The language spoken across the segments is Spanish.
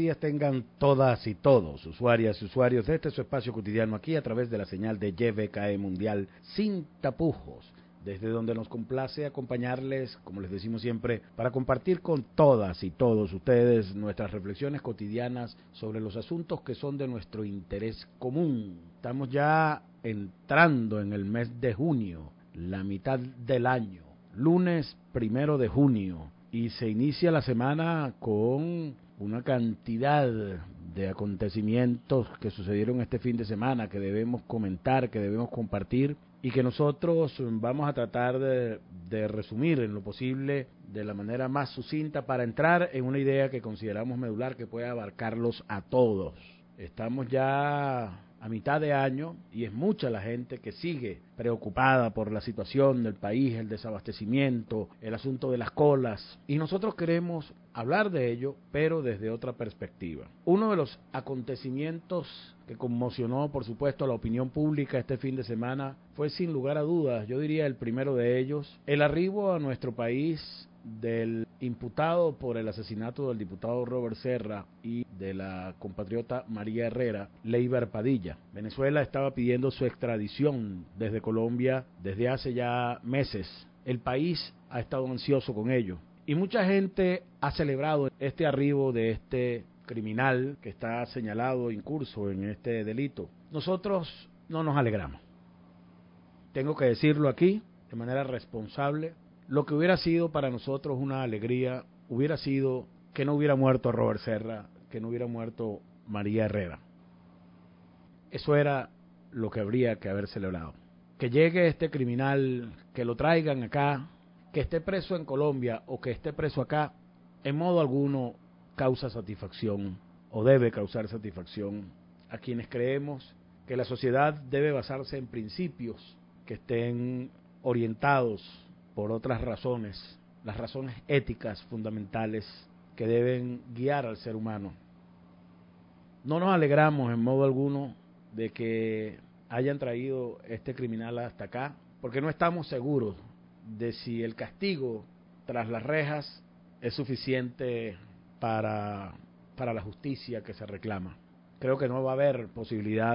días tengan todas y todos, usuarias y usuarios de este su espacio cotidiano aquí a través de la señal de YBKE Mundial sin tapujos, desde donde nos complace acompañarles, como les decimos siempre, para compartir con todas y todos ustedes nuestras reflexiones cotidianas sobre los asuntos que son de nuestro interés común. Estamos ya entrando en el mes de junio, la mitad del año, lunes 1 de junio, y se inicia la semana con una cantidad de acontecimientos que sucedieron este fin de semana que debemos comentar, que debemos compartir y que nosotros vamos a tratar de resumir en lo posible de la manera más sucinta para entrar en una idea que consideramos medular que puede abarcarlos a todos. Estamos ya a mitad de año y es mucha la gente que sigue preocupada por la situación del país, el desabastecimiento, el asunto de las colas, y nosotros queremos hablar de ello, pero desde otra perspectiva. Uno de los acontecimientos que conmocionó, por supuesto, a la opinión pública este fin de semana fue, sin lugar a dudas, yo diría el primero de ellos, el arribo a nuestro país del imputado por el asesinato del diputado Robert Serra y de la compatriota María Herrera, Leiber Padilla. Venezuela estaba pidiendo su extradición desde Colombia desde hace ya meses. El país ha estado ansioso con ello y mucha gente ha celebrado este arribo de este criminal que está señalado incurso en este delito. Nosotros no nos alegramos. Tengo que decirlo aquí de manera responsable. Lo que hubiera sido para nosotros una alegría hubiera sido que no hubiera muerto Robert Serra, que no hubiera muerto María Herrera. Eso era lo que habría que haber celebrado. Que llegue este criminal, que lo traigan acá, que esté preso en Colombia o que esté preso acá, en modo alguno causa satisfacción o debe causar satisfacción a quienes creemos que la sociedad debe basarse en principios que estén orientados por otras razones, las razones éticas fundamentales que deben guiar al ser humano. No nos alegramos en modo alguno de que hayan traído este criminal hasta acá, porque no estamos seguros de si el castigo tras las rejas es suficiente para la justicia que se reclama. Creo que no va a haber posibilidad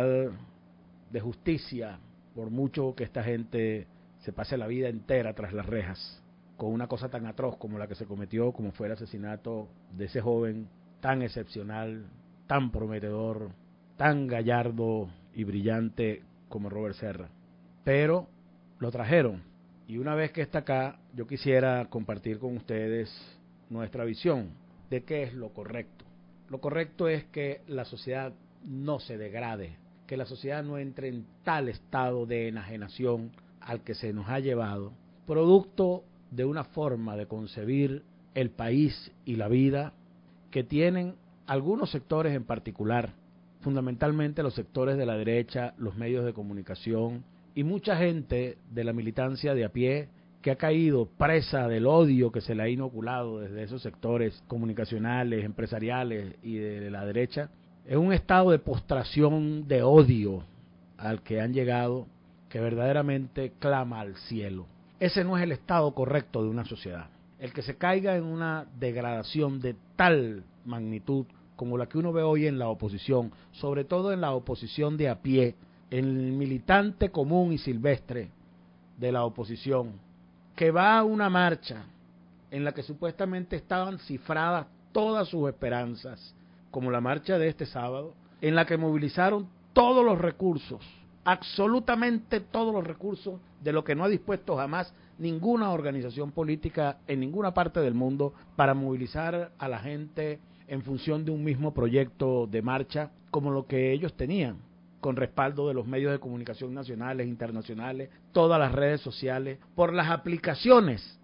de justicia por mucho que esta gente se pase la vida entera tras las rejas con una cosa tan atroz como la que se cometió, como fue el asesinato de ese joven tan excepcional, tan prometedor, tan gallardo y brillante como Robert Serra. Pero lo trajeron y una vez que está acá, yo quisiera compartir con ustedes nuestra visión de qué es lo correcto. Lo correcto es que la sociedad no se degrade, que la sociedad no entre en tal estado de enajenación al que se nos ha llevado, producto de una forma de concebir el país y la vida que tienen algunos sectores en particular, fundamentalmente los sectores de la derecha, los medios de comunicación y mucha gente de la militancia de a pie que ha caído presa del odio que se le ha inoculado desde esos sectores comunicacionales, empresariales y de la derecha, en un estado de postración de odio al que han llegado, que verdaderamente clama al cielo. Ese no es el estado correcto de una sociedad. El que se caiga en una degradación de tal magnitud como la que uno ve hoy en la oposición, sobre todo en la oposición de a pie, en el militante común y silvestre de la oposición, que va a una marcha en la que supuestamente estaban cifradas todas sus esperanzas, como la marcha de este sábado, en la que movilizaron todos los recursos, absolutamente todos los recursos de lo que no ha dispuesto jamás ninguna organización política en ninguna parte del mundo para movilizar a la gente en función de un mismo proyecto de marcha como lo que ellos tenían, con respaldo de los medios de comunicación nacionales, internacionales, todas las redes sociales, por las aplicaciones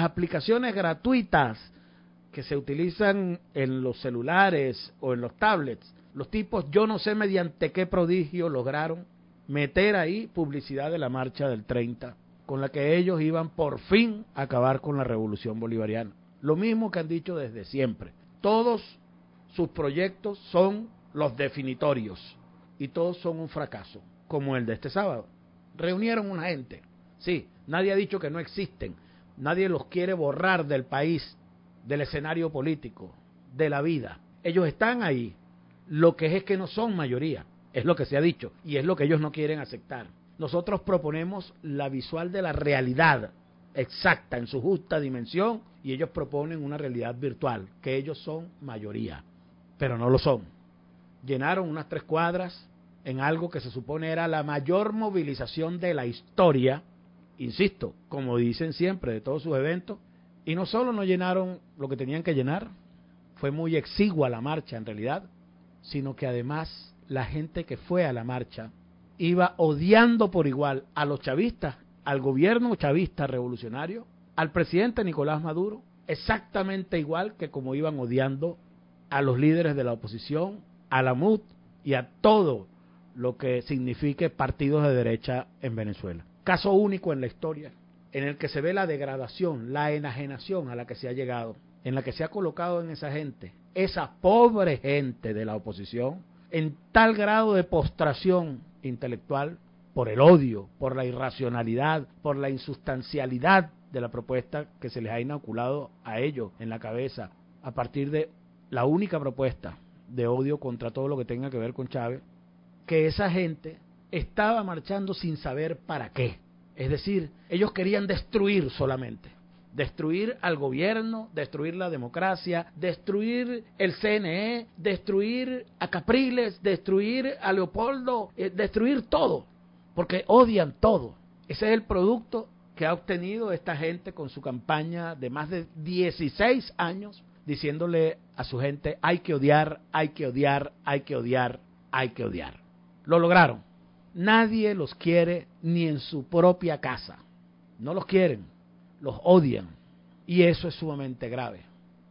gratuitas que se utilizan en los celulares o en los tablets. Los tipos, yo no sé mediante qué prodigio lograron meter ahí publicidad de la marcha del 30, con la que ellos iban por fin a acabar con la revolución bolivariana. Lo mismo que han dicho desde siempre. Todos sus proyectos son los definitorios y todos son un fracaso, como el de este sábado. Reunieron una gente. Sí, nadie ha dicho que no existen. Nadie los quiere borrar del país, del escenario político, de la vida. Ellos están ahí. Lo que es que no son mayoría, es lo que se ha dicho, y es lo que ellos no quieren aceptar. Nosotros proponemos la visual de la realidad exacta en su justa dimensión, y ellos proponen una realidad virtual, que ellos son mayoría, pero no lo son. Llenaron unas 3 cuadras en algo que se supone era la mayor movilización de la historia, insisto, como dicen siempre, de todos sus eventos, y no solo no llenaron lo que tenían que llenar, fue muy exigua la marcha en realidad, sino que además la gente que fue a la marcha iba odiando por igual a los chavistas, al gobierno chavista revolucionario, al presidente Nicolás Maduro, exactamente igual que como iban odiando a los líderes de la oposición, a la MUD y a todo lo que signifique partidos de derecha en Venezuela. Caso único en la historia, en el que se ve la degradación, la enajenación a la que se ha llegado, en la que se ha colocado en esa gente, esa pobre gente de la oposición, en tal grado de postración intelectual por el odio, por la irracionalidad, por la insustancialidad de la propuesta que se les ha inoculado a ellos en la cabeza a partir de la única propuesta de odio contra todo lo que tenga que ver con Chávez, que esa gente estaba marchando sin saber para qué. Es decir, ellos querían destruir solamente. Destruir al gobierno, destruir la democracia, destruir el CNE, destruir a Capriles, destruir a Leopoldo, destruir todo, porque odian todo. Ese es el producto que ha obtenido esta gente con su campaña de más de 16 años, diciéndole a su gente, hay que odiar, hay que odiar, hay que odiar, hay que odiar. Lo lograron. Nadie los quiere ni en su propia casa. No los quieren, los odian. Y eso es sumamente grave.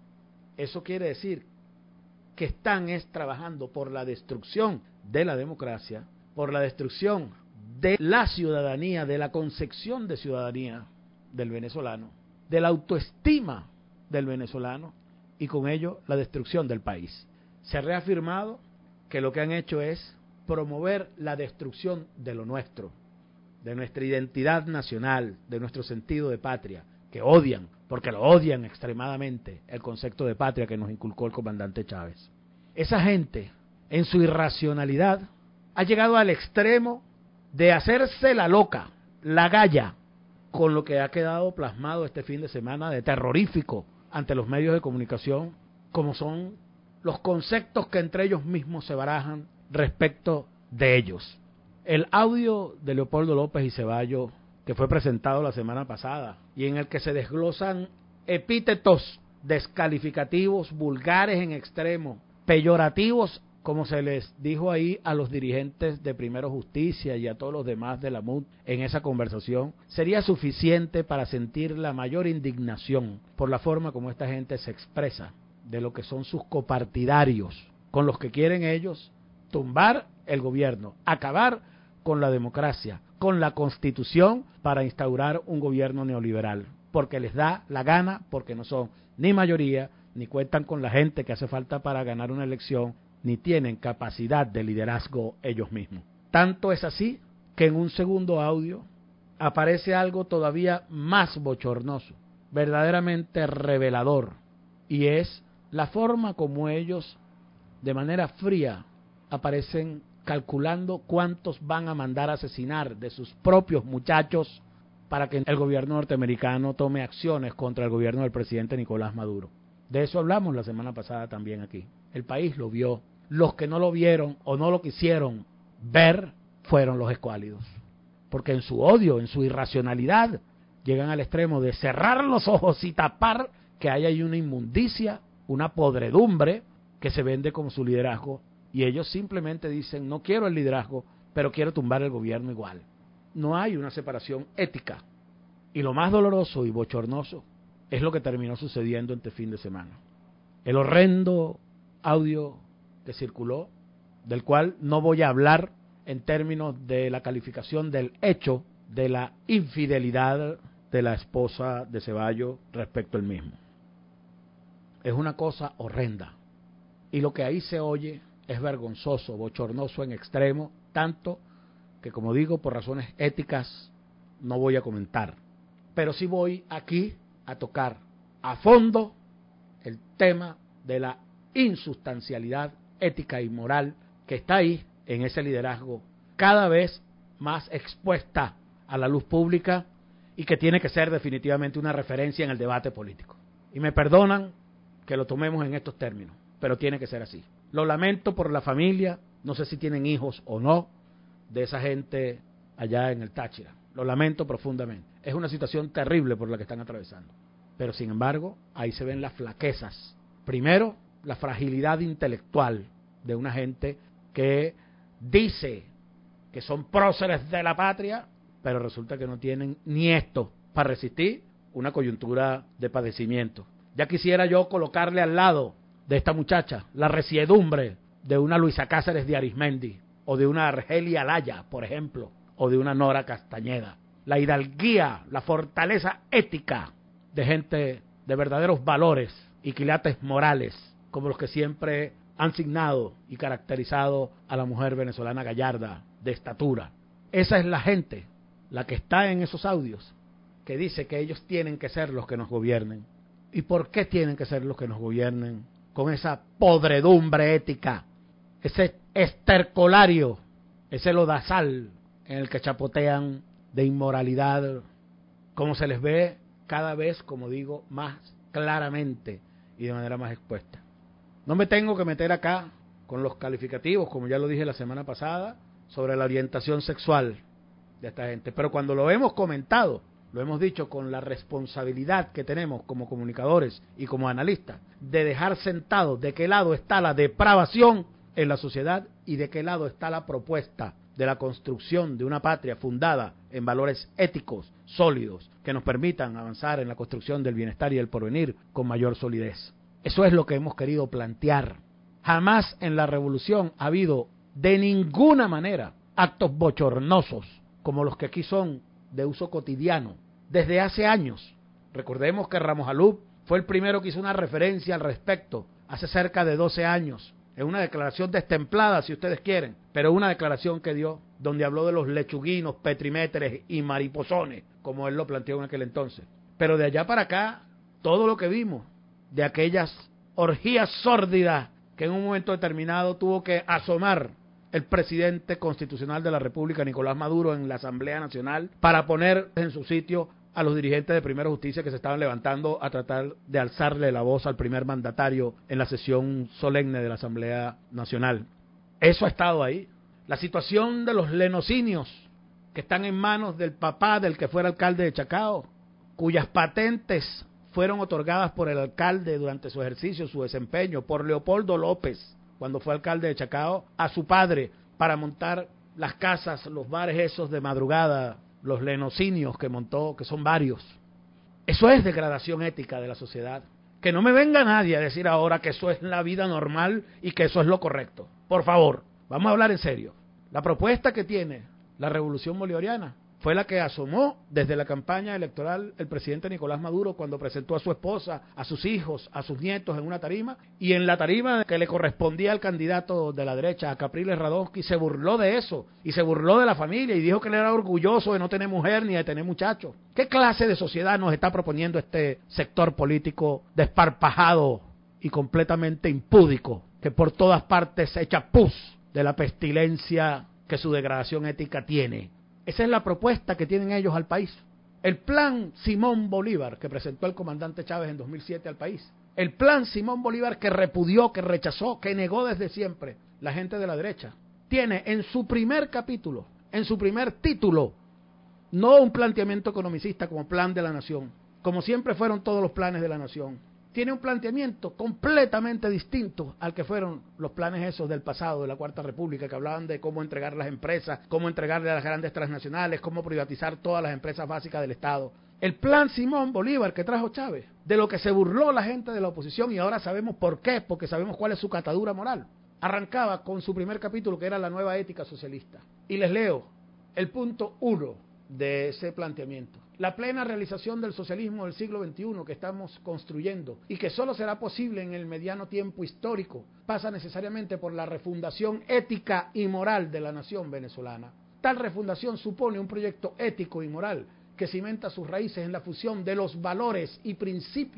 Eso quiere decir que están trabajando por la destrucción de la democracia, por la destrucción de la ciudadanía, de la concepción de ciudadanía del venezolano, de la autoestima del venezolano, y con ello la destrucción del país. Se ha reafirmado que lo que han hecho es promover la destrucción de lo nuestro, de nuestra identidad nacional, de nuestro sentido de patria, que odian, porque lo odian extremadamente, el concepto de patria que nos inculcó el comandante Chávez. Esa gente, en su irracionalidad, ha llegado al extremo de hacerse la loca, la galla, con lo que ha quedado plasmado este fin de semana de terrorífico ante los medios de comunicación, como son los conceptos que entre ellos mismos se barajan respecto de ellos. El audio de Leopoldo López y Ceballos, que fue presentado la semana pasada, y en el que se desglosan epítetos descalificativos, vulgares en extremo, peyorativos, como se les dijo ahí a los dirigentes de Primero Justicia y a todos los demás de la MUD en esa conversación, sería suficiente para sentir la mayor indignación por la forma como esta gente se expresa de lo que son sus copartidarios, con los que quieren ellos tumbar el gobierno, acabar con la democracia, con la Constitución, para instaurar un gobierno neoliberal, porque les da la gana, porque no son ni mayoría, ni cuentan con la gente que hace falta para ganar una elección, ni tienen capacidad de liderazgo ellos mismos. Tanto es así que en un segundo audio aparece algo todavía más bochornoso, verdaderamente revelador, y es la forma como ellos, de manera fría, aparecen calculando cuántos van a mandar a asesinar de sus propios muchachos para que el gobierno norteamericano tome acciones contra el gobierno del presidente Nicolás Maduro. De eso hablamos la semana pasada también aquí. El país lo vio. Los que no lo vieron o no lo quisieron ver fueron los escuálidos. Porque en su odio, en su irracionalidad, llegan al extremo de cerrar los ojos y tapar que hay ahí una inmundicia, una podredumbre que se vende como su liderazgo. Y ellos simplemente dicen, no quiero el liderazgo, pero quiero tumbar el gobierno igual. No hay una separación ética. Y lo más doloroso y bochornoso es lo que terminó sucediendo este fin de semana. El horrendo audio que circuló, del cual no voy a hablar en términos de la calificación del hecho de la infidelidad de la esposa de Ceballos respecto al mismo. Es una cosa horrenda. Y lo que ahí se oye es vergonzoso, bochornoso en extremo, tanto que, como digo, por razones éticas no voy a comentar. Pero sí voy aquí a tocar a fondo el tema de la insustancialidad ética y moral que está ahí en ese liderazgo cada vez más expuesta a la luz pública y que tiene que ser definitivamente una referencia en el debate político. Y me perdonan que lo tomemos en estos términos, pero tiene que ser así. Lo lamento por la familia, no sé si tienen hijos o no, de esa gente allá en el Táchira. Lo lamento profundamente. Es una situación terrible por la que están atravesando. Pero sin embargo, ahí se ven las flaquezas. Primero, la fragilidad intelectual de una gente que dice que son próceres de la patria, pero resulta que no tienen ni esto para resistir una coyuntura de padecimiento. Ya quisiera yo colocarle al lado de esta muchacha la resiedumbre de una Luisa Cáceres de Arismendi, o de una Argelia Laya, por ejemplo, o de una Nora Castañeda. La hidalguía, la fortaleza ética de gente de verdaderos valores y quilates morales, como los que siempre han signado y caracterizado a la mujer venezolana gallarda, de estatura. Esa es la gente, la que está en esos audios, que dice que ellos tienen que ser los que nos gobiernen. ¿Y por qué tienen que ser los que nos gobiernen? Con esa podredumbre ética, ese estercolario, ese lodazal en el que chapotean de inmoralidad, como se les ve cada vez, como digo, más claramente y de manera más expuesta. No me tengo que meter acá con los calificativos, como ya lo dije la semana pasada, sobre la orientación sexual de esta gente, pero cuando lo hemos comentado, lo hemos dicho con la responsabilidad que tenemos como comunicadores y como analistas, de dejar sentado de qué lado está la depravación en la sociedad y de qué lado está la propuesta de la construcción de una patria fundada en valores éticos sólidos que nos permitan avanzar en la construcción del bienestar y el porvenir con mayor solidez. Eso es lo que hemos querido plantear. Jamás en la revolución ha habido de ninguna manera actos bochornosos como los que aquí son de uso cotidiano desde hace años. Recordemos que Ramos Alub fue el primero que hizo una referencia al respecto hace cerca de 12 años, en una declaración destemplada, si ustedes quieren, pero una declaración que dio, donde habló de los lechuguinos, petriméteres y mariposones, como él lo planteó en aquel entonces. Pero de allá para acá, todo lo que vimos, de aquellas orgías sórdidas que en un momento determinado tuvo que asomar el presidente constitucional de la República, Nicolás Maduro, en la Asamblea Nacional, para poner en su sitio a los dirigentes de Primera Justicia que se estaban levantando a tratar de alzarle la voz al primer mandatario en la sesión solemne de la Asamblea Nacional. Eso ha estado ahí. La situación de los lenocinios que están en manos del papá del que fuera alcalde de Chacao, cuyas patentes fueron otorgadas por el alcalde durante su ejercicio, su desempeño, por Leopoldo López, cuando fue alcalde de Chacao, a su padre, para montar las casas, los bares esos de madrugada, los lenocinios que montó, que son varios. Eso es degradación ética de la sociedad. Que no me venga nadie a decir ahora que eso es la vida normal y que eso es lo correcto. Por favor, vamos a hablar en serio. La propuesta que tiene la Revolución Bolivariana fue la que asomó desde la campaña electoral el presidente Nicolás Maduro cuando presentó a su esposa, a sus hijos, a sus nietos en una tarima, y en la tarima que le correspondía al candidato de la derecha, a Capriles Radonsky, se burló de eso, y se burló de la familia, y dijo que él era orgulloso de no tener mujer ni de tener muchachos. ¿Qué clase de sociedad nos está proponiendo este sector político desparpajado y completamente impúdico, que por todas partes se echa pus de la pestilencia que su degradación ética tiene? Esa es la propuesta que tienen ellos al país. El plan Simón Bolívar que presentó el comandante Chávez en 2007 al país. El plan Simón Bolívar que repudió, que rechazó, que negó desde siempre la gente de la derecha. Tiene en su primer capítulo, en su primer título, no un planteamiento economicista como plan de la nación, como siempre fueron todos los planes de la nación. Tiene un planteamiento completamente distinto al que fueron los planes esos del pasado, de la Cuarta República, que hablaban de cómo entregar las empresas, cómo entregarle a las grandes transnacionales, cómo privatizar todas las empresas básicas del Estado. El plan Simón Bolívar que trajo Chávez, de lo que se burló la gente de la oposición, y ahora sabemos por qué, porque sabemos cuál es su catadura moral. Arrancaba con su primer capítulo, que era la nueva ética socialista. Y les leo el punto 1 de ese planteamiento. La plena realización del socialismo del siglo XXI que estamos construyendo y que solo será posible en el mediano tiempo histórico pasa necesariamente por la refundación ética y moral de la nación venezolana. Tal refundación supone un proyecto ético y moral que cimenta sus raíces en la fusión de los valores y principios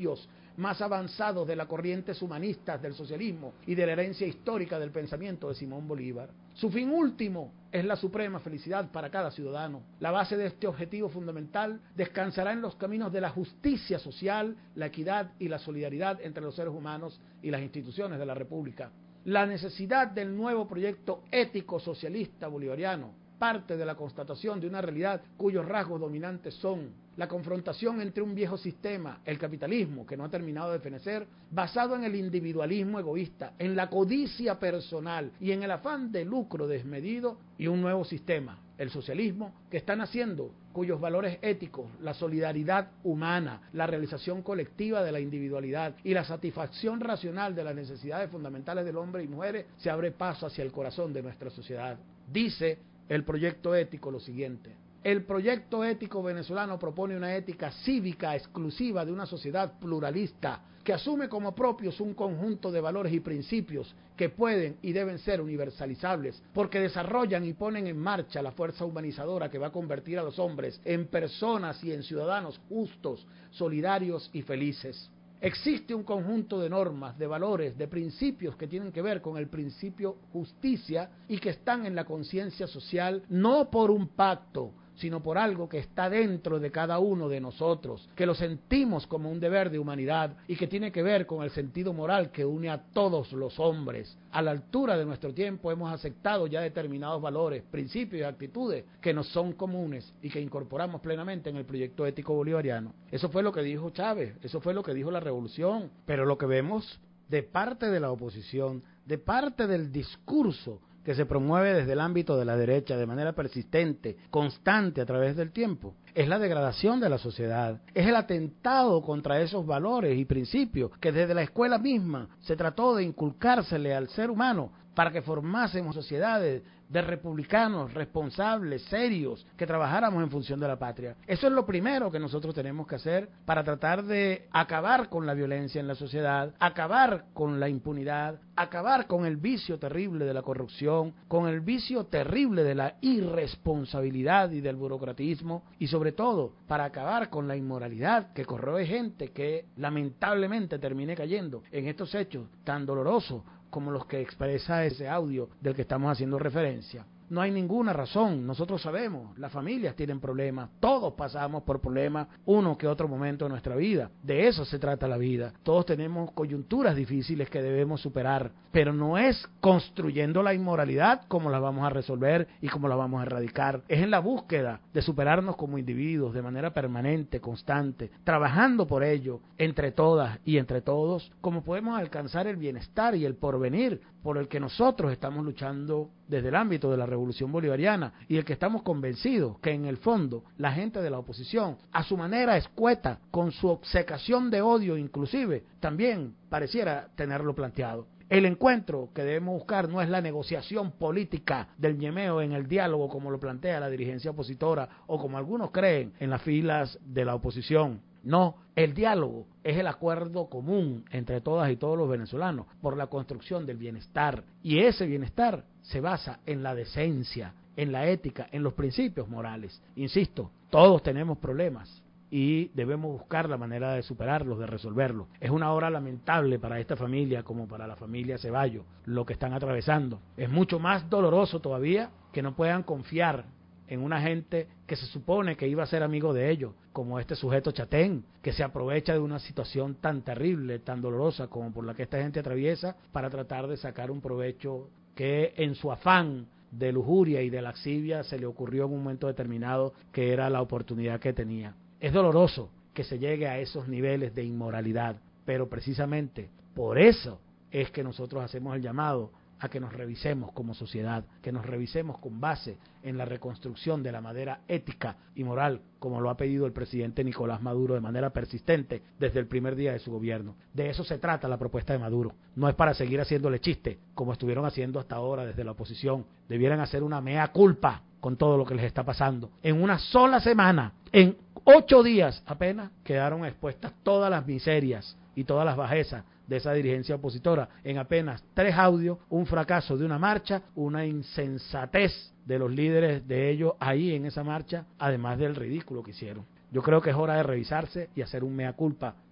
más avanzados de las corrientes humanistas del socialismo y de la herencia histórica del pensamiento de Simón Bolívar. Su fin último es la suprema felicidad para cada ciudadano. La base de este objetivo fundamental descansará en los caminos de la justicia social, la equidad y la solidaridad entre los seres humanos y las instituciones de la República. La necesidad del nuevo proyecto ético socialista bolivariano parte de la constatación de una realidad cuyos rasgos dominantes son la confrontación entre un viejo sistema, el capitalismo, que no ha terminado de fenecer, basado en el individualismo egoísta, en la codicia personal y en el afán de lucro desmedido, y un nuevo sistema, el socialismo, que está naciendo, cuyos valores éticos, la solidaridad humana, la realización colectiva de la individualidad y la satisfacción racional de las necesidades fundamentales del hombre y mujeres, se abre paso hacia el corazón de nuestra sociedad. Dice el proyecto ético lo siguiente: el proyecto ético venezolano propone una ética cívica exclusiva de una sociedad pluralista que asume como propios un conjunto de valores y principios que pueden y deben ser universalizables, porque desarrollan y ponen en marcha la fuerza humanizadora que va a convertir a los hombres en personas y en ciudadanos justos, solidarios y felices. Existe un conjunto de normas, de valores, de principios que tienen que ver con el principio justicia y que están en la conciencia social, no por un pacto, sino por algo que está dentro de cada uno de nosotros, que lo sentimos como un deber de humanidad y que tiene que ver con el sentido moral que une a todos los hombres. A la altura de nuestro tiempo hemos aceptado ya determinados valores, principios y actitudes que nos son comunes y que incorporamos plenamente en el proyecto ético bolivariano. Eso fue lo que dijo Chávez, eso fue lo que dijo la revolución, pero lo que vemos de parte de la oposición, de parte del discurso que se promueve desde el ámbito de la derecha de manera persistente, constante a través del tiempo, es la degradación de la sociedad, es el atentado contra esos valores y principios que desde la escuela misma se trató de inculcársele al ser humano para que formásemos sociedades de republicanos responsables, serios, que trabajáramos en función de la patria. Eso es lo primero que nosotros tenemos que hacer para tratar de acabar con la violencia en la sociedad, acabar con la impunidad, acabar con el vicio terrible de la corrupción, con el vicio terrible de la irresponsabilidad y del burocratismo, y sobre todo para acabar con la inmoralidad que corroe gente que lamentablemente termine cayendo en estos hechos tan dolorosos como los que expresa ese audio del que estamos haciendo referencia. No hay ninguna razón, nosotros sabemos, las familias tienen problemas, todos pasamos por problemas uno que otro momento de nuestra vida, de eso se trata la vida, todos tenemos coyunturas difíciles que debemos superar, pero no es construyendo la inmoralidad como la vamos a resolver y como la vamos a erradicar, es en la búsqueda de superarnos como individuos de manera permanente, constante, trabajando por ello, entre todas y entre todos, como podemos alcanzar el bienestar y el porvenir por el que nosotros estamos luchando desde el ámbito de la revolución bolivariana y el que estamos convencidos que en el fondo la gente de la oposición, a su manera escueta, con su obcecación de odio inclusive, también pareciera tenerlo planteado. El encuentro que debemos buscar no es la negociación política del ñemeo en el diálogo como lo plantea la dirigencia opositora o como algunos creen en las filas de la oposición. No, el diálogo es el acuerdo común entre todas y todos los venezolanos por la construcción del bienestar, y ese bienestar se basa en la decencia, en la ética, en los principios morales. Insisto, todos tenemos problemas y debemos buscar la manera de superarlos, de resolverlos. Es una hora lamentable para esta familia como para la familia Ceballos lo que están atravesando. Es mucho más doloroso todavía que no puedan confiar en una gente que se supone que iba a ser amigo de ellos, como este sujeto Chatén, que se aprovecha de una situación tan terrible, tan dolorosa como por la que esta gente atraviesa, para tratar de sacar un provecho que en su afán de lujuria y de laxivia se le ocurrió en un momento determinado que era la oportunidad que tenía. Es doloroso que se llegue a esos niveles de inmoralidad, pero precisamente por eso es que nosotros hacemos el llamado a que nos revisemos como sociedad, que nos revisemos con base en la reconstrucción de la manera ética y moral, como lo ha pedido el presidente Nicolás Maduro de manera persistente desde el primer día de su gobierno. De eso se trata la propuesta de Maduro. No es para seguir haciéndole chiste, como estuvieron haciendo hasta ahora desde la oposición. Debieran hacer una mea culpa con todo lo que les está pasando. En una sola semana, en 8 días apenas, quedaron expuestas todas las miserias y todas las bajezas de esa dirigencia opositora, en apenas 3 audios, un fracaso de una marcha, una insensatez de los líderes de ellos ahí en esa marcha, además del ridículo que hicieron. Yo creo que es hora de revisarse y hacer un mea culpa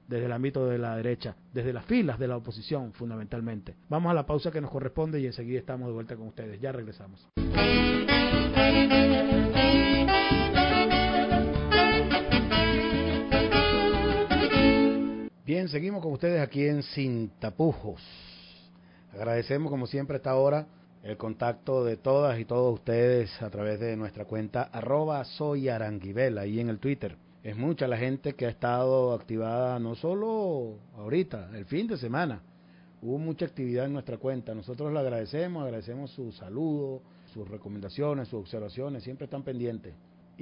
desde el ámbito de la derecha, desde las filas de la oposición fundamentalmente. Vamos a la pausa que nos corresponde y enseguida estamos de vuelta con ustedes. Ya regresamos. Bien, seguimos con ustedes aquí en Sin Tapujos. Agradecemos como siempre a esta hora el contacto de todas y todos ustedes a través de nuestra cuenta @soyaranguibel ahí en el Twitter. Es mucha la gente que ha estado activada, no solo ahorita, el fin de semana. Hubo mucha actividad en nuestra cuenta. Nosotros le agradecemos sus saludos, sus recomendaciones, sus observaciones, siempre están pendientes.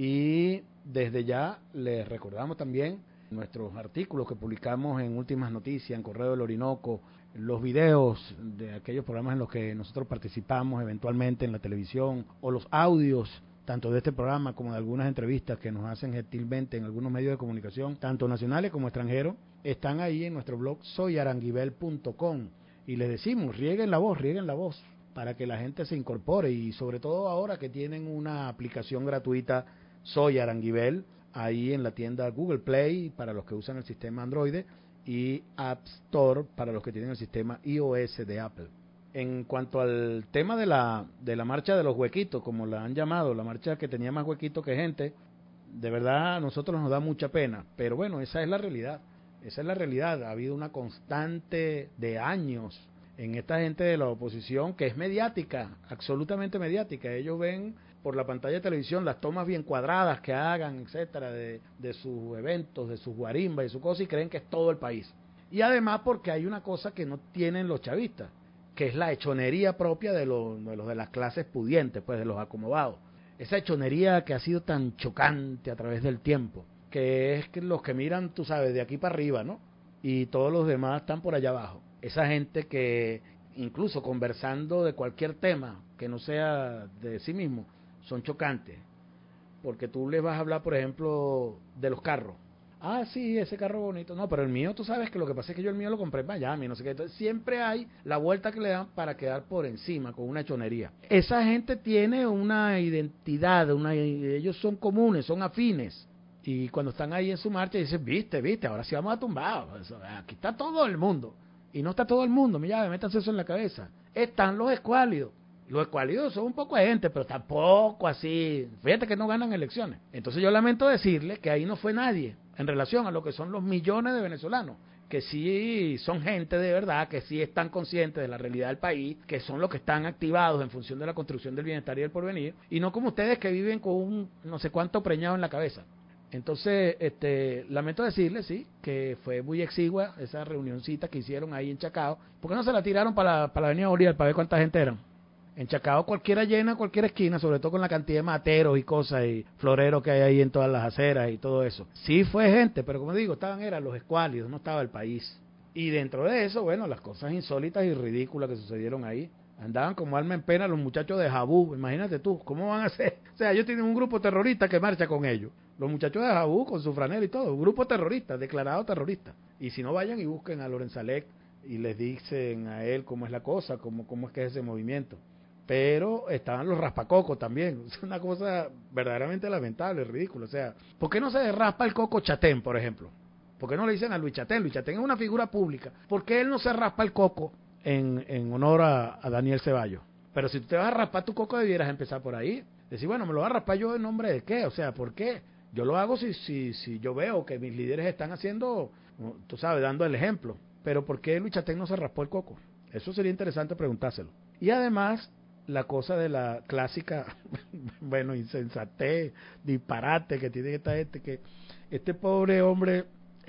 Y desde ya les recordamos también nuestros artículos que publicamos en Últimas Noticias, en Correo del Orinoco, los videos de aquellos programas en los que nosotros participamos eventualmente en la televisión, o los audios tanto de este programa como de algunas entrevistas que nos hacen gentilmente en algunos medios de comunicación, tanto nacionales como extranjeros, están ahí en nuestro blog soyaranguibel.com. Y les decimos, rieguen la voz, para que la gente se incorpore, y sobre todo ahora que tienen una aplicación gratuita, Soy Aranguibel, ahí en la tienda Google Play para los que usan el sistema Android y App Store para los que tienen el sistema iOS de Apple. En cuanto al tema de la marcha de los huequitos, como la han llamado, la marcha que tenía más huequitos que gente, de verdad a nosotros nos da mucha pena, pero bueno, esa es la realidad. Ha habido una constante de años en esta gente de la oposición que es mediática, absolutamente mediática. Ellos ven por la pantalla de televisión las tomas bien cuadradas que hagan, etcétera, de sus eventos, de sus guarimbas y su cosa, y creen que es todo el país. Y además porque hay una cosa que no tienen los chavistas, que es la hechonería propia de los de las clases pudientes, pues de los acomodados. Esa hechonería que ha sido tan chocante a través del tiempo, que es que los que miran, tú sabes, de aquí para arriba, ¿no? Y todos los demás están por allá abajo. Esa gente que incluso conversando de cualquier tema que no sea de sí mismo, son chocantes. Porque tú les vas a hablar, por ejemplo, de los carros. Ah, sí, ese carro bonito. No, pero el mío, tú sabes que lo que pasa es que yo el mío lo compré en Miami, no sé qué. Entonces siempre hay la vuelta que le dan para quedar por encima con una chonería. Esa gente tiene una identidad, ellos son comunes, son afines. Y cuando están ahí en su marcha dicen, viste, ahora sí vamos a tumbar. Aquí está todo el mundo. Y no está todo el mundo, mira, métanse eso en la cabeza. Están los escuálidos. Los escuálidos son un poco de gente, pero tampoco así. Fíjate que no ganan elecciones. Entonces yo lamento decirle que ahí no fue nadie en relación a lo que son los millones de venezolanos, que sí son gente de verdad, que sí están conscientes de la realidad del país, que son los que están activados en función de la construcción del bienestar y del porvenir, y no como ustedes que viven con un no sé cuánto preñado en la cabeza. Entonces, lamento decirles, sí, que fue muy exigua esa reunioncita que hicieron ahí en Chacao. ¿Por qué no se la tiraron para la avenida Bolívar para ver cuánta gente eran? En Chacao cualquiera llena cualquier esquina, sobre todo con la cantidad de materos y cosas y floreros que hay ahí en todas las aceras y todo eso. Sí fue gente, pero como digo, eran los escuálidos, no estaba el país. Y dentro de eso, bueno, las cosas insólitas y ridículas que sucedieron ahí. Andaban como alma en pena los muchachos de Jabú, imagínate tú, ¿cómo van a hacer? O sea, ellos tienen un grupo terrorista que marcha con ellos. Los muchachos de Jabú con su franela y todo, un grupo terrorista, declarado terrorista. Y si no, vayan y busquen a Lorenzalec y les dicen a él cómo es la cosa, cómo es que es ese movimiento. Pero estaban los raspacocos también. Es una cosa verdaderamente lamentable, ridícula. O sea, ¿por qué no se raspa el coco Chatén, por ejemplo? ¿Por qué no le dicen a Luis Chatén? Luis Chatén es una figura pública. ¿Por qué él no se raspa el coco en honor a Daniel Ceballos? Pero si tú te vas a raspar tu coco, debieras empezar por ahí. Decir, bueno, ¿me lo voy a raspar yo en nombre de qué? O sea, ¿por qué? Yo lo hago si yo veo que mis líderes están haciendo, tú sabes, dando el ejemplo. Pero ¿por qué Luis Chatén no se raspó el coco? Eso sería interesante preguntárselo. Y además, la cosa de la clásica, bueno, insensatez, disparate que tiene esta gente, que este pobre hombre,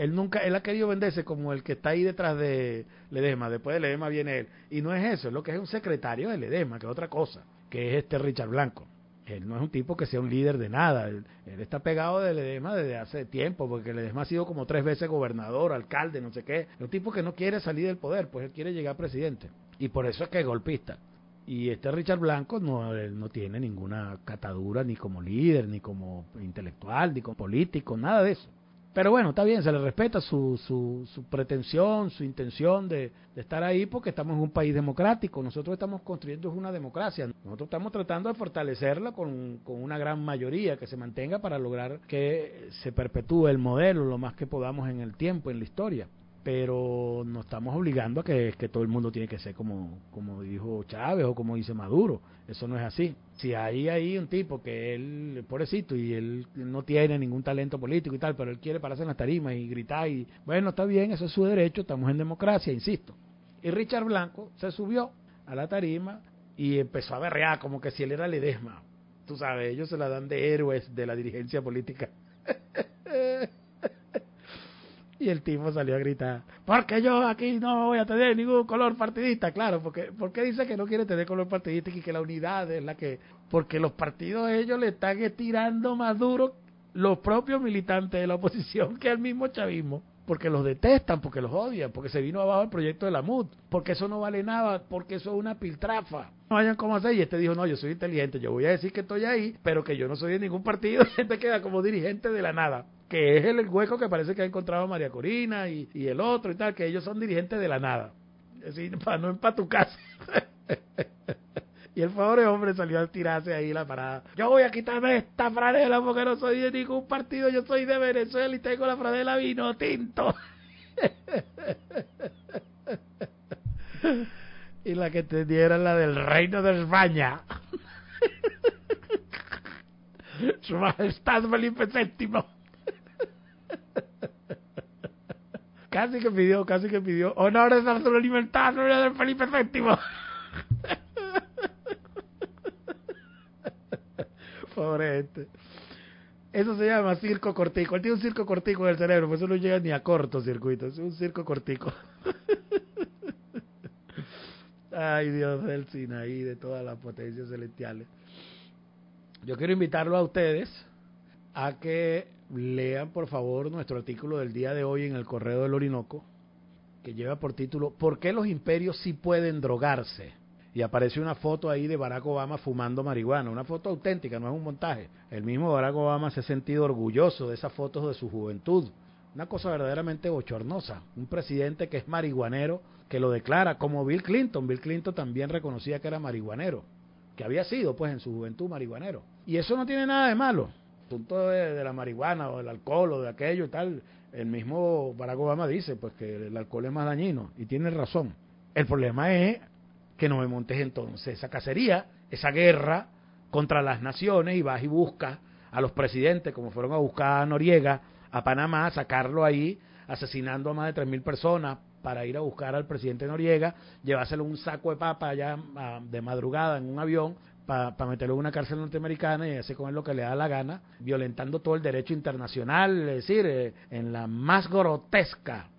él ha querido venderse como el que está ahí detrás de Ledesma, después de Ledesma viene él, y no es eso, es lo que es un secretario de Ledesma, que es otra cosa, que es Richard Blanco. Él no es un tipo que sea un líder de nada, él está pegado de Ledesma desde hace tiempo, porque Ledesma ha sido como 3 veces gobernador, alcalde, no sé qué, es un tipo que no quiere salir del poder, pues él quiere llegar a presidente, y por eso es que es golpista. Y Richard Blanco no tiene ninguna catadura ni como líder, ni como intelectual, ni como político, nada de eso. Pero bueno, está bien, se le respeta su pretensión, su intención de estar ahí, porque estamos en un país democrático. Nosotros estamos construyendo una democracia. Nosotros estamos tratando de fortalecerla con una gran mayoría que se mantenga para lograr que se perpetúe el modelo lo más que podamos en el tiempo, en la historia. Pero no estamos obligando a que todo el mundo tiene que ser como dijo Chávez o como dice Maduro. Eso no es así. Si hay un tipo que él, pobrecito, y él no tiene ningún talento político y tal, pero él quiere pararse en las tarimas y gritar, y bueno, está bien, eso es su derecho, estamos en democracia, insisto. Y Richard Blanco se subió a la tarima y empezó a berrear como que si él era Ledesma. Tú sabes, ellos se la dan de héroes de la dirigencia política. Y el tipo salió a gritar, porque yo aquí no voy a tener ningún color partidista. Claro, porque dice que no quiere tener color partidista y que la unidad es la que... Porque los partidos ellos le están tirando más duro los propios militantes de la oposición que al mismo chavismo. Porque los detestan, porque los odian, porque se vino abajo el proyecto de la MUD, porque eso no vale nada, porque eso es una piltrafa. No vayan como hacer. Y este dijo, no, yo soy inteligente, yo voy a decir que estoy ahí, pero que yo no soy de ningún partido. Y este queda como dirigente de la nada, que es el hueco que parece que ha encontrado María Corina y el otro y tal, que ellos son dirigentes de la nada. Es decir, para no empatucarse. Y el pobre hombre salió a tirarse ahí la parada. Yo voy a quitarme esta franela porque no soy de ningún partido, yo soy de Venezuela y tengo la franela vino tinto. Y la que tenía era la del Reino de España. Su Majestad Felipe VII. Casi que pidió honores a su libertad, de Felipe VII. Pobre gente. Eso se llama circo cortico. Él tiene un circo cortico en el cerebro, por eso no llega ni a cortocircuito. Es un circo cortico. Ay, Dios del Sinaí, de todas las potencias celestiales. Yo quiero invitarlo a ustedes a que lean, por favor, nuestro artículo del día de hoy en el Correo del Orinoco, que lleva por título ¿Por qué los imperios sí pueden drogarse? Y aparece una foto ahí de Barack Obama fumando marihuana, una foto auténtica, no es un montaje. El mismo Barack Obama se ha sentido orgulloso de esas fotos de su juventud. Una cosa verdaderamente bochornosa. Un presidente que es marihuanero, que lo declara, como Bill Clinton. Bill Clinton también reconocía que era marihuanero, que había sido pues en su juventud marihuanero. Y eso no tiene nada de malo. El punto de la marihuana o del alcohol o de aquello y tal, el mismo Barack Obama dice pues que el alcohol es más dañino, y tiene razón. El problema es que no me montes entonces esa cacería, esa guerra contra las naciones, y vas y buscas a los presidentes, como fueron a buscar a Noriega a Panamá, sacarlo ahí, asesinando a más de 3.000 personas para ir a buscar al presidente Noriega, llevárselo un saco de papa allá de madrugada en un avión para meterlo en una cárcel norteamericana y hacer con él lo que le da la gana, violentando todo el derecho internacional, es decir, en la más grotesca,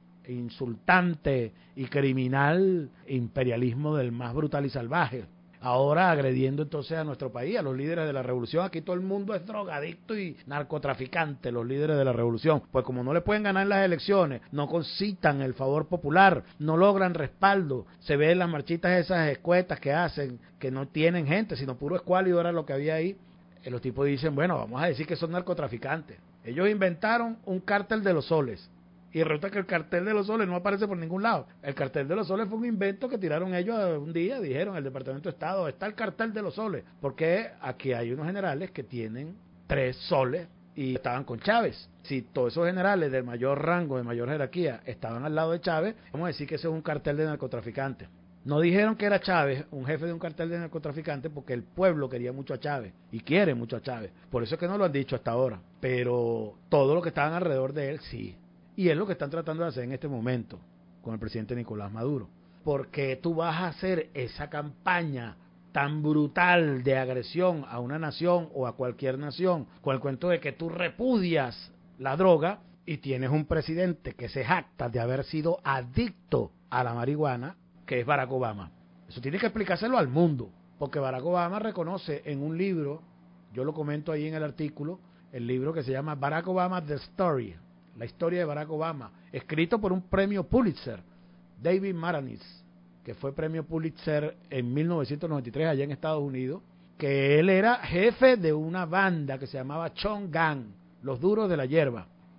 insultante y criminal imperialismo del más brutal y salvaje. Ahora agrediendo entonces a nuestro país, a los líderes de la revolución. Aquí todo el mundo es drogadicto y narcotraficante, los líderes de la revolución. Pues como no le pueden ganar las elecciones, no concitan el favor popular, no logran respaldo, se ven las marchitas esas escuetas que hacen, que no tienen gente, sino puro escuálido era lo que había ahí. Los tipos dicen, bueno, vamos a decir que son narcotraficantes. Ellos inventaron un cártel de los soles. Y resulta que el cartel de los soles no aparece por ningún lado. El cartel de los soles fue un invento que tiraron ellos un día, dijeron el Departamento de Estado, está el cartel de los soles. Porque aquí hay unos generales que tienen 3 soles y estaban con Chávez. Si todos esos generales de mayor rango, de mayor jerarquía, estaban al lado de Chávez, vamos a decir que ese es un cartel de narcotraficantes. No dijeron que era Chávez, un jefe de un cartel de narcotraficantes, porque el pueblo quería mucho a Chávez y quiere mucho a Chávez. Por eso es que no lo han dicho hasta ahora. Pero todo lo que estaban alrededor de él, sí. Y es lo que están tratando de hacer en este momento con el presidente Nicolás Maduro. Porque tú vas a hacer esa campaña tan brutal de agresión a una nación o a cualquier nación con el cuento de que tú repudias la droga y tienes un presidente que se jacta de haber sido adicto a la marihuana, que es Barack Obama? Eso tiene que explicárselo al mundo, porque Barack Obama reconoce en un libro, yo lo comento ahí en el artículo, el libro que se llama Barack Obama The Story, la historia de Barack Obama, escrito por un premio Pulitzer, David Maraniss, que fue premio Pulitzer en 1993 allá en Estados Unidos, que él era jefe de una banda que se llamaba Chong Gang, los duros de la hierba,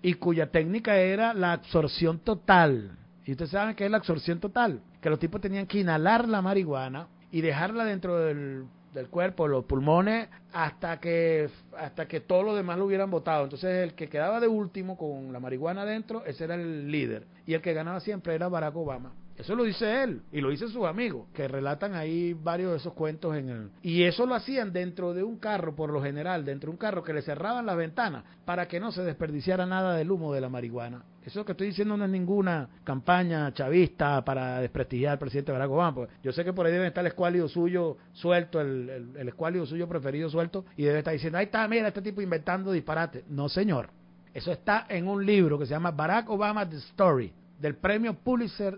y cuya técnica era la absorción total. Y ustedes saben qué es la absorción total, que los tipos tenían que inhalar la marihuana y dejarla dentro del cuerpo, los pulmones, hasta que todo lo demás lo hubieran botado. Entonces el que quedaba de último con la marihuana adentro, ese era el líder. Y el que ganaba siempre era Barack Obama. Eso lo dice él, y lo dicen sus amigos, que relatan ahí varios de esos cuentos y eso lo hacían dentro de un carro, por lo general, dentro de un carro que le cerraban las ventanas para que no se desperdiciara nada del humo de la marihuana. Eso que estoy diciendo no es ninguna campaña chavista para desprestigiar al presidente Barack Obama, pues yo sé que por ahí debe estar el escuálido suyo suelto, el escuálido suyo preferido suelto, y debe estar diciendo, ahí está, mira, este tipo inventando disparate. No, señor. Eso está en un libro que se llama Barack Obama The Story, del premio Pulitzer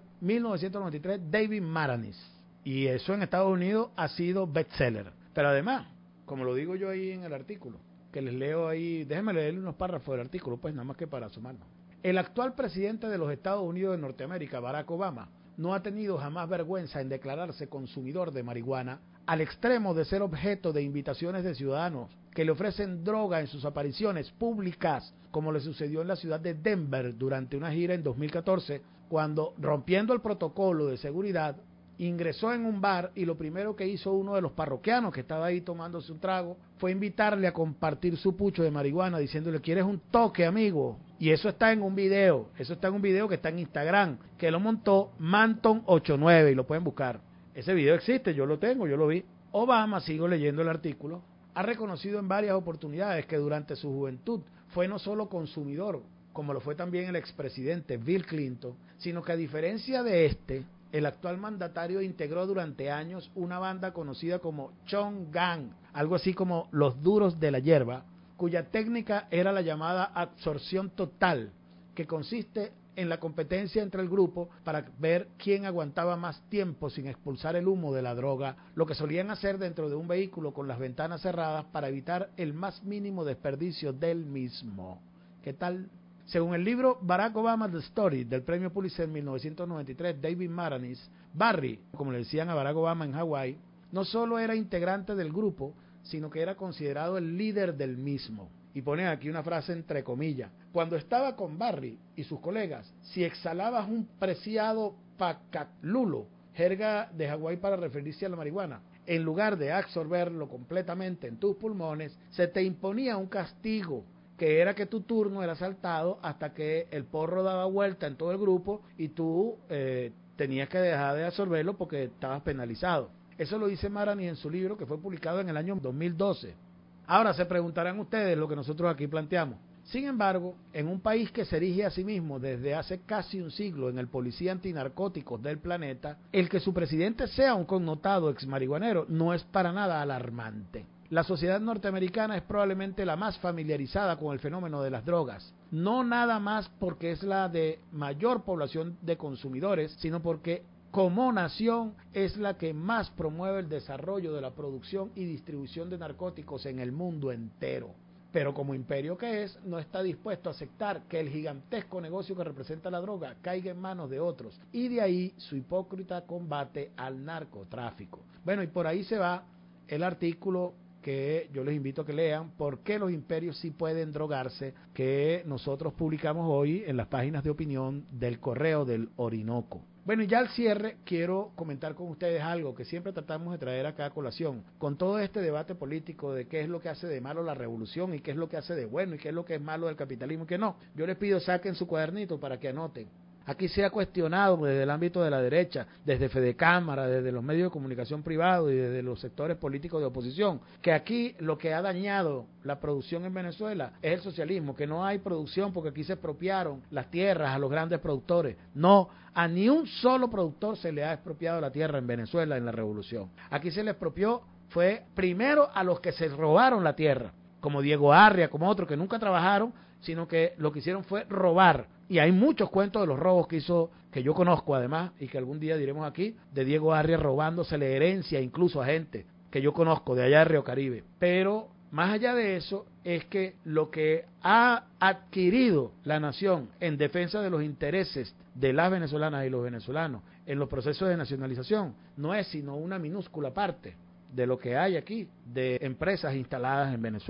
1993, David Maraniss. Y eso en Estados Unidos ha sido bestseller. Pero además, como lo digo yo ahí en el artículo, que les leo ahí, déjenme leerle unos párrafos del artículo, pues nada más que para sumarnos. El actual presidente de los Estados Unidos de Norteamérica, Barack Obama, no ha tenido jamás vergüenza en declararse consumidor de marihuana, al extremo de ser objeto de invitaciones de ciudadanos que le ofrecen droga en sus apariciones públicas, como le sucedió en la ciudad de Denver durante una gira en 2014, cuando, rompiendo el protocolo de seguridad, ingresó en un bar y lo primero que hizo uno de los parroquianos que estaba ahí tomándose un trago fue invitarle a compartir su pucho de marihuana, diciéndole, ¿quieres un toque, amigo? Y eso está en un video, que está en Instagram, que lo montó Manton89 y lo pueden buscar. Ese video existe, yo lo tengo, yo lo vi. Obama, sigo leyendo el artículo, ha reconocido en varias oportunidades que durante su juventud fue no solo consumidor, como lo fue también el expresidente Bill Clinton, sino que a diferencia de el actual mandatario integró durante años una banda conocida como Chong Gang, algo así como los duros de la hierba, cuya técnica era la llamada absorción total, que consiste en la competencia entre el grupo para ver quién aguantaba más tiempo sin expulsar el humo de la droga, lo que solían hacer dentro de un vehículo con las ventanas cerradas para evitar el más mínimo desperdicio del mismo. ¿Qué tal? Según el libro Barack Obama The Story del premio Pulitzer 1993, David Maraniss, Barry, como le decían a Barack Obama en Hawái, no solo era integrante del grupo, sino que era considerado el líder del mismo. Y pone aquí una frase entre comillas. Cuando estaba con Barry y sus colegas, si exhalabas un preciado pacatlulo, jerga de Hawái para referirse a la marihuana, en lugar de absorberlo completamente en tus pulmones, se te imponía un castigo, que era que tu turno era saltado hasta que el porro daba vuelta en todo el grupo y tú tenías que dejar de absorberlo porque estabas penalizado. Eso lo dice Marani en su libro, que fue publicado en el año 2012. Ahora se preguntarán ustedes lo que nosotros aquí planteamos. Sin embargo, en un país que se erige a sí mismo desde hace casi un siglo en el policía antinarcóticos del planeta, el que su presidente sea un connotado exmarihuanero no es para nada alarmante. La sociedad norteamericana es probablemente la más familiarizada con el fenómeno de las drogas, no nada más porque es la de mayor población de consumidores, sino porque como nación es la que más promueve el desarrollo de la producción y distribución de narcóticos en el mundo entero. Pero como imperio que es, no está dispuesto a aceptar que el gigantesco negocio que representa la droga caiga en manos de otros, y de ahí su hipócrita combate al narcotráfico. Bueno, y por ahí se va el artículo que yo les invito a que lean, ¿por qué los imperios sí pueden drogarse?, que nosotros publicamos hoy en las páginas de opinión del Correo del Orinoco. Bueno, y ya al cierre quiero comentar con ustedes algo que siempre tratamos de traer acá a colación, con todo este debate político de qué es lo que hace de malo la revolución y qué es lo que hace de bueno y qué es lo que es malo del capitalismo y qué no. Yo les pido saquen su cuadernito para que anoten. Aquí se ha cuestionado desde el ámbito de la derecha, desde Fedecámara, desde los medios de comunicación privados y desde los sectores políticos de oposición, que aquí lo que ha dañado la producción en Venezuela es el socialismo, que no hay producción porque aquí se expropiaron las tierras a los grandes productores. No, a ni un solo productor se le ha expropiado la tierra en Venezuela en la revolución. Aquí se le expropió fue primero a los que se robaron la tierra, como Diego Arria, como otros que nunca trabajaron, sino que lo que hicieron fue robar. Y hay muchos cuentos de los robos que hizo, que yo conozco además, y que algún día diremos aquí, de Diego Arria robándosele herencia incluso a gente que yo conozco de allá de Río Caribe. Pero más allá de eso, es que lo que ha adquirido la nación en defensa de los intereses de las venezolanas y los venezolanos en los procesos de nacionalización no es sino una minúscula parte de lo que hay aquí de empresas instaladas en Venezuela.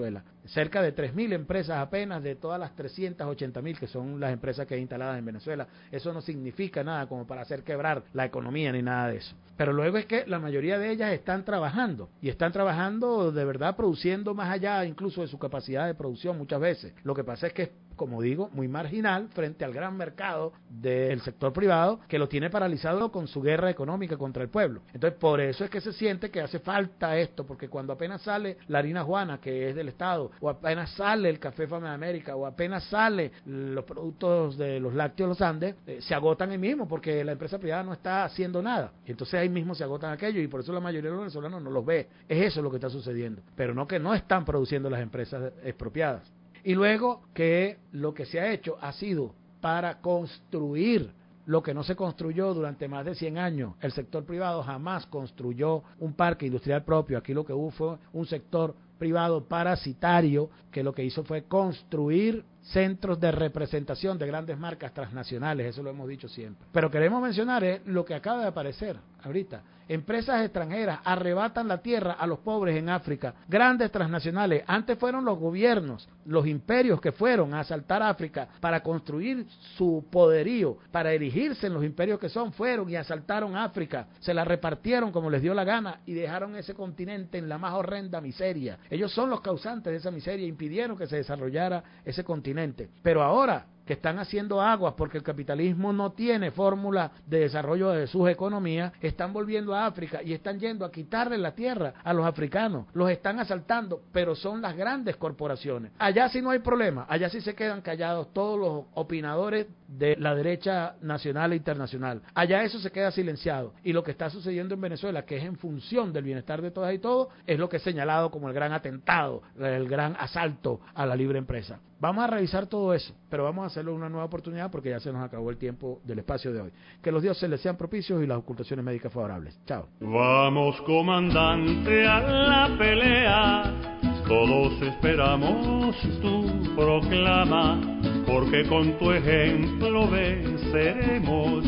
cerca de 3.000 empresas apenas de todas las 380.000 que son las empresas que hay instaladas en Venezuela. Eso no significa nada como para hacer quebrar la economía ni nada de eso. Pero luego es que la mayoría de ellas están trabajando y están trabajando de verdad, produciendo más allá incluso de su capacidad de producción muchas veces. Lo que pasa es que, como digo, muy marginal frente al gran mercado del sector privado que lo tiene paralizado con su guerra económica contra el pueblo. Entonces, por eso es que se siente que hace falta esto, porque cuando apenas sale la harina Juana, que es del Estado, o apenas sale el café Fama de América, o apenas sale los productos de los lácteos Los Andes, se agotan ahí mismo, porque la empresa privada no está haciendo nada. Y entonces ahí mismo se agotan aquello, y por eso la mayoría de los venezolanos no los ve. Es eso lo que está sucediendo, pero no que no están produciendo las empresas expropiadas. Y luego que lo que se ha hecho ha sido para construir lo que no se construyó durante más de 100 años. El sector privado jamás construyó un parque industrial propio. Aquí lo que hubo fue un sector privado parasitario que lo que hizo fue construir centros de representación de grandes marcas transnacionales, eso lo hemos dicho siempre. Pero queremos mencionar lo que acaba de aparecer ahorita. Empresas extranjeras arrebatan la tierra a los pobres en África. Grandes transnacionales. Antes fueron los gobiernos, los imperios que fueron a asaltar África para construir su poderío, para erigirse en los imperios que son. Fueron y asaltaron África, se la repartieron como les dio la gana y dejaron ese continente en la más horrenda miseria. Ellos son los causantes de esa miseria, impidieron que se desarrollara ese continente. Pero ahora que están haciendo aguas porque el capitalismo no tiene fórmula de desarrollo de sus economías, están volviendo a África y están yendo a quitarle la tierra a los africanos, los están asaltando, pero son las grandes corporaciones. Allá sí no hay problema, allá sí se quedan callados todos los opinadores de la derecha nacional e internacional. Allá eso se queda silenciado, y lo que está sucediendo en Venezuela, que es en función del bienestar de todas y todos, es lo que es señalado como el gran atentado, el gran asalto a la libre empresa. Vamos a revisar todo eso, pero vamos a hacerlo una nueva oportunidad porque ya se nos acabó el tiempo del espacio de hoy. Que los dioses les sean propicios y las ocultaciones médicas favorables. Chao. Vamos, comandante, a la pelea. Todos esperamos tu proclama, porque con tu ejemplo venceremos.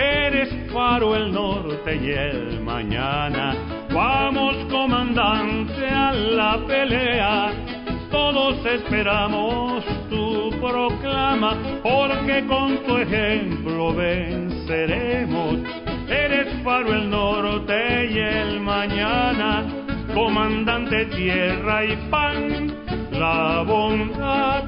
Eres faro el norte y el mañana. Vamos, comandante, a la pelea. Todos esperamos tu proclama, porque con tu ejemplo venceremos. Eres faro el norte y el mañana, comandante tierra y pan, la bondad,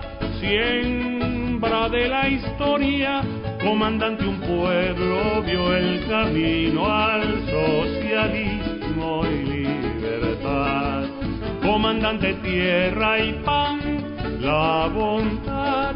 siembra de la historia, comandante un pueblo vio el camino al socialismo y libertad. Comandante tierra y pan, la bondad,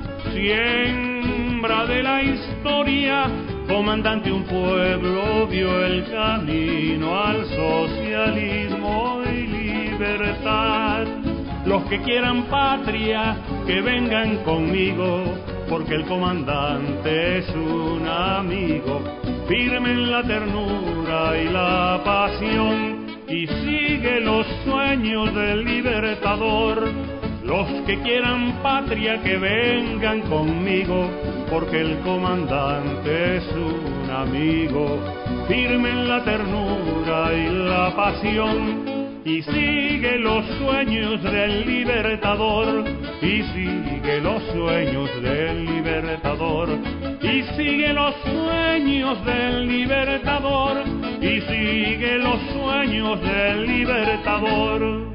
siembra de la historia, comandante un pueblo vio el camino al socialismo y libertad. Los que quieran patria, que vengan conmigo, porque el comandante es un amigo, firme en la ternura y la pasión, y sigue los sueños del libertador. Los que quieran patria, que vengan conmigo, porque el comandante es un amigo, firme en la ternura y la pasión, y sigue los sueños del libertador, y sigue los sueños del libertador, y sigue los sueños del libertador, y sigue los sueños del libertador.